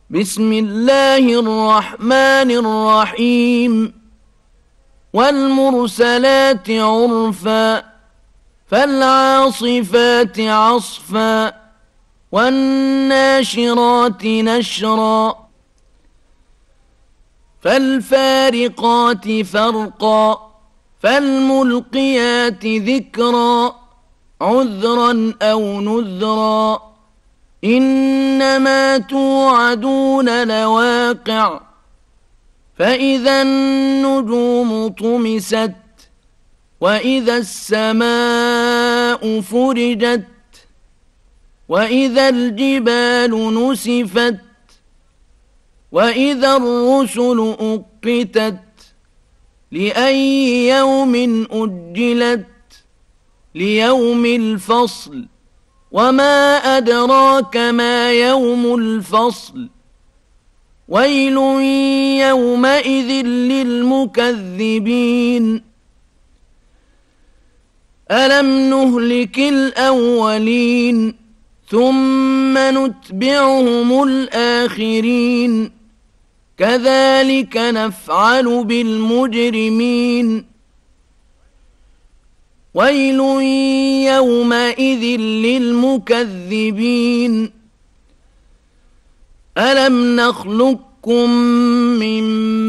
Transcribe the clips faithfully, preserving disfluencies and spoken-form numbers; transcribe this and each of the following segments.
بسم الله الرحمن الرحيم والمرسلات عرفا فالعاصفات عصفا والناشرات نشرا فالفارقات فرقا فالملقيات ذكرا عذرا أو نذرا إنما توعدون لواقع فإذا النجوم طمست وإذا السماء فرجت وإذا الجبال نسفت وإذا الرسل أقتت لأي يوم أجلت ليوم الفصل وما أدراك ما يوم الفصل ويل يومئذ للمكذبين ألم نهلك الأولين ثم نتبعهم الآخرين كذلك نفعل بالمجرمين ويل يومئذ للمكذبين ألم نخلقكم من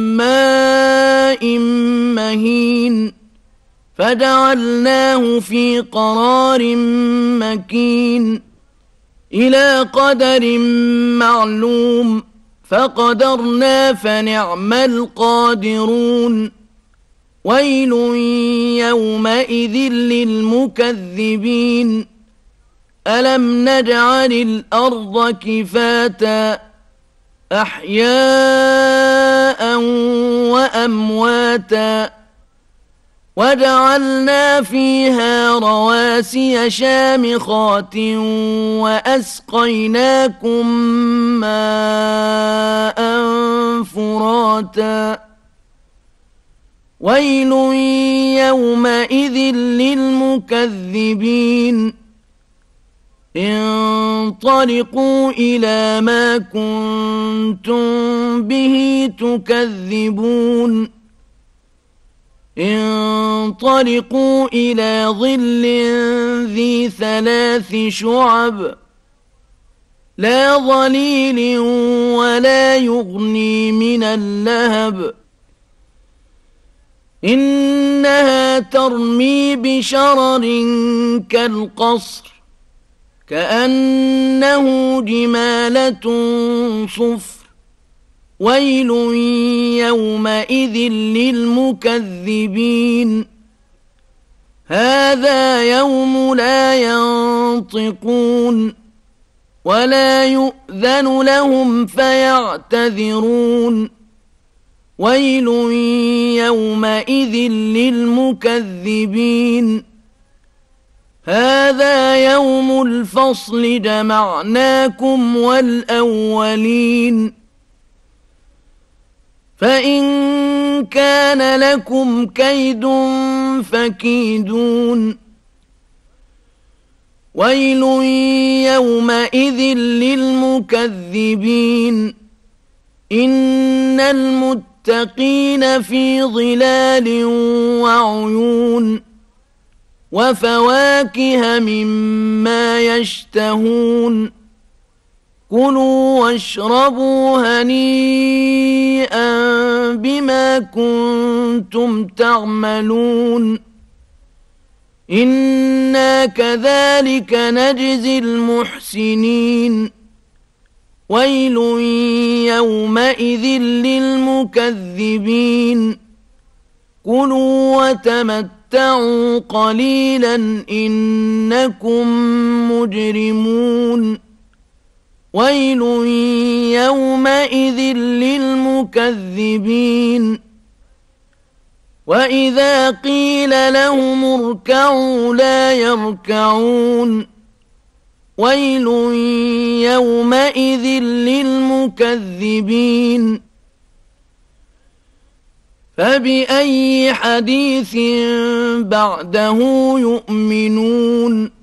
ماء مهين فجعلناه في قرار مكين إلى قدر معلوم فقدرنا فنعم القادرون ويل يومئذ للمكذبين ألم نجعل الأرض كفاتا أحياء وأمواتا وجعلنا فيها رواسي شامخات وأسقيناكم ماء فراتا ويل يومئذ للمكذبين انطلقوا إلى ما كنتم به تكذبون انطلقوا إلى ظل ذي ثلاث شعب لا ظليل ولا يغني من اللهب إنها ترمي بشرر كالقصر كأنه جمالة صفر ويل يومئذ للمكذبين هذا يوم لا ينطقون ولا يؤذن لهم فيعتذرون ويل يومئذ للمكذبين هذا يوم الفصل جمعناكم والأولين فإن كان لكم كيد فكيدون ويل يومئذ للمكذبين إن المتقين في ظلال وعيون وفواكه مما يشتهون كلوا واشربوا هنيئا بما كنتم تعملون إنا كذلك نجزي المحسنين ويل يومئذ للمكذبين كلوا وتمتعوا قليلا إنكم مجرمون ويل يومئذ للمكذبين وإذا قيل لهم اركعوا لا يركعون ويل يومئذ للمكذبين فبأي حديث بعده يؤمنون